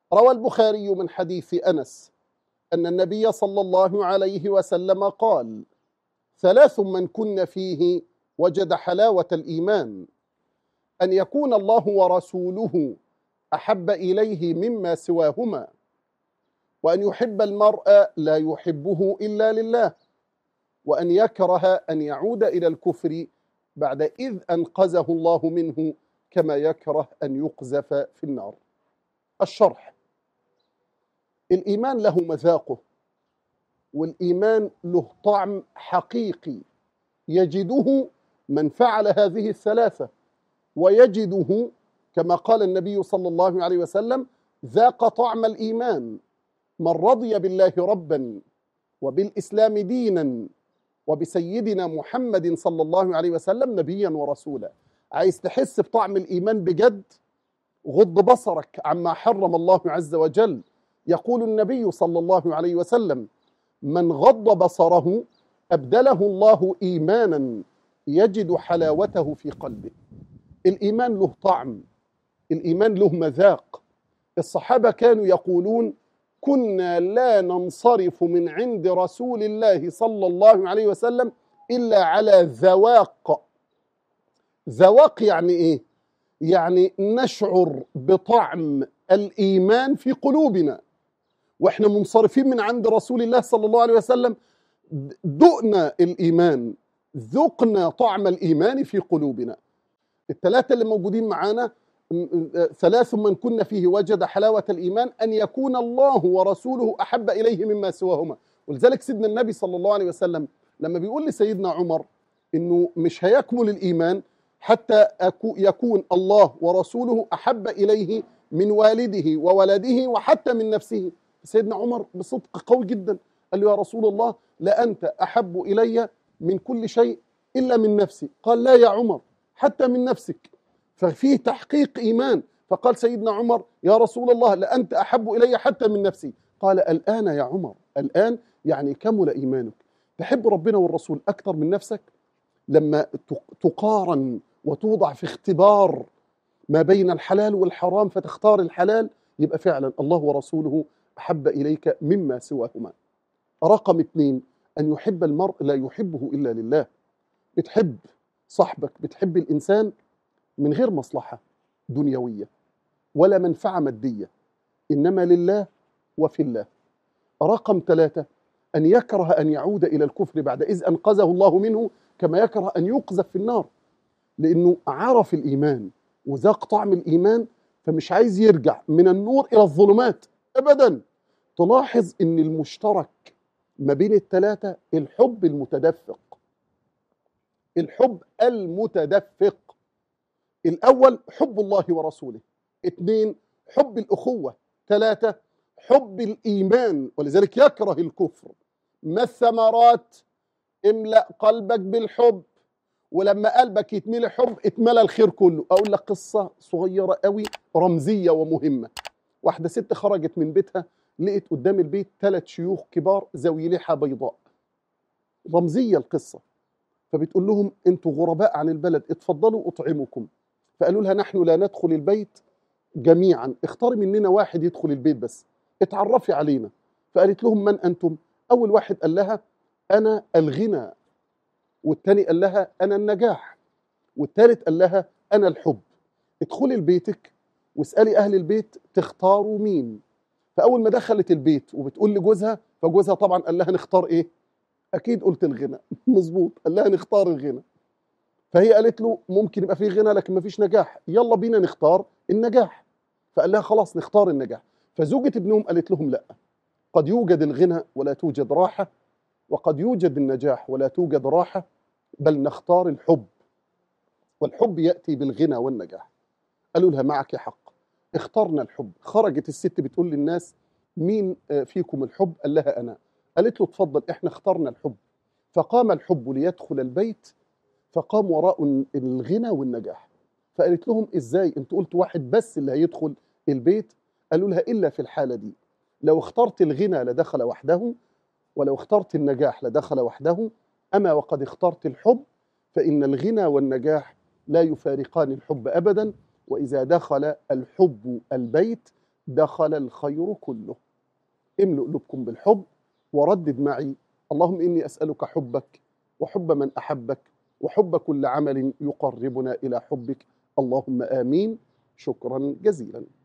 روى البخاري من حديث أنس أن النبي صلى الله عليه وسلم قال: ثلاث من كن فيه وجد حلاوة الإيمان: أن يكون الله ورسوله أحب إليه مما سواهما، وأن يحب المرء لا يحبه إلا لله، وأن يكره أن يعود إلى الكفر بعد إذ أنقذه الله منه كما يكره أن يقذف في النار. الشرح: الإيمان له مذاقه، والإيمان له طعم حقيقي يجده من فعل هذه الثلاثة، ويجده كما قال النبي صلى الله عليه وسلم: ذاق طعم الإيمان من رضي بالله ربا وبالإسلام دينا وبسيدنا محمد صلى الله عليه وسلم نبيا ورسولا. عايز تحس بطعم الإيمان بجد؟ غض بصرك عما حرم الله عز وجل. يقول النبي صلى الله عليه وسلم: من غض بصره أبدله الله إيمانا يجد حلاوته في قلبه. الإيمان له طعم، الإيمان له مذاق. الصحابة كانوا يقولون: كنا لا ننصرف من عند رسول الله صلى الله عليه وسلم إلا على ذواق. ذواق يعني إيه؟ يعني نشعر بطعم الإيمان في قلوبنا وإحنا منصرفين من عند رسول الله صلى الله عليه وسلم. ذقنا الإيمان، ذقنا طعم الإيمان في قلوبنا. الثلاثة اللي موجودين معانا: ثلاث من كن فيه وجد حلاوة الإيمان: أن يكون الله ورسوله أحب إليه مما سواهما. ولذلك سيدنا النبي صلى الله عليه وسلم لما بيقول لسيدنا عمر إنه مش هيكمل الإيمان حتى يكون الله ورسوله أحب إليه من والده وولده وحتى من نفسه، سيدنا عمر بصدق قوي جدا قال له: يا رسول الله، لأنت أحب إلي من كل شيء إلا من نفسي. قال: لا يا عمر، حتى من نفسك. ففيه تحقيق إيمان. فقال سيدنا عمر: يا رسول الله، لأنت أحب إلي حتى من نفسي. قال: الآن يا عمر، الآن يعني كمل إيمانك. تحب ربنا والرسول أكثر من نفسك؟ لما تقارن وتوضع في اختبار ما بين الحلال والحرام فتختار الحلال، يبقى فعلا الله ورسوله أحب إليك مما سواهما. رقم 2: أن يحب المرء لا يحبه إلا لله. بتحب صاحبك، بتحب الإنسان من غير مصلحة دنيوية ولا منفعة مادية، إنما لله وفي الله. رقم 3: أن يكره أن يعود إلى الكفر بعد إذ أنقذه الله منه كما يكره أن يقذف في النار، لأنه عرف الإيمان وذاق طعم الإيمان فمش عايز يرجع من النور إلى الظلمات أبدا. تلاحظ أن المشترك ما بين الثلاثة الحب المتدفق. الحب المتدفق: الأول حب الله ورسوله، 2 حب الأخوة، 3 حب الإيمان، ولذلك يكره الكفر. ما الثمرات؟ املأ قلبك بالحب، ولما قلبك يتملي حب اتملى الخير كله. أقول لك قصة صغيرة قوي رمزية ومهمة. واحدة ست خرجت من بيتها، لقيت قدام البيت 3 شيوخ كبار ذوي لحى بيضاء. رمزية القصة. فبتقول لهم: انتوا غرباء عن البلد، اتفضلوا أطعمكم. فقالوا لها: نحن لا ندخل البيت جميعا، اختاري مننا واحد يدخل البيت بس، اتعرفي علينا. فقالت لهم: من أنتم؟ أول واحد قال لها: أنا الغنى، والتاني قال لها: أنا النجاح، والتالت قال لها: أنا الحب. ادخلي لبيتك واسألي أهل البيت تختاروا مين. فأول ما دخلت البيت وبتقول لجوزها، فجوزها طبعا قال لها: نختار إيه؟ أكيد قلت الغنى. مظبوط، قال لها: نختار الغنى. فهي قالت له: ممكن يبقى فيه غنى لكن ما فيش نجاح، يلا بينا نختار النجاح. فقال لها: خلاص نختار النجاح. فزوجة ابنهم قالت لهم: لا، قد يوجد الغنى ولا توجد راحة، وقد يوجد النجاح ولا توجد راحة، بل نختار الحب، والحب يأتي بالغنى والنجاح. قالوا لها: معك حق، اخترنا الحب. خرجت الست بتقول للناس: مين فيكم الحب؟ قال لها: أنا. قالت له: اتفضل، احنا اخترنا الحب. فقام الحب ليدخل البيت، فقام وراء الغنى والنجاح. فقالت لهم: ازاي انتوا قلتوا واحد بس اللي هيدخل البيت؟ قالوا لها: إلا في الحالة دي، لو اخترت الغنى لدخل وحده، ولو اخترت النجاح لدخل وحده، أما وقد اخترت الحب فإن الغنى والنجاح لا يفارقان الحب أبدا، وإذا دخل الحب البيت دخل الخير كله. املؤ قلوبكم بالحب وردد معي: اللهم إني أسألك حبك وحب من أحبك وحب كل عمل يقربنا إلى حبك. اللهم آمين. شكرا جزيلا.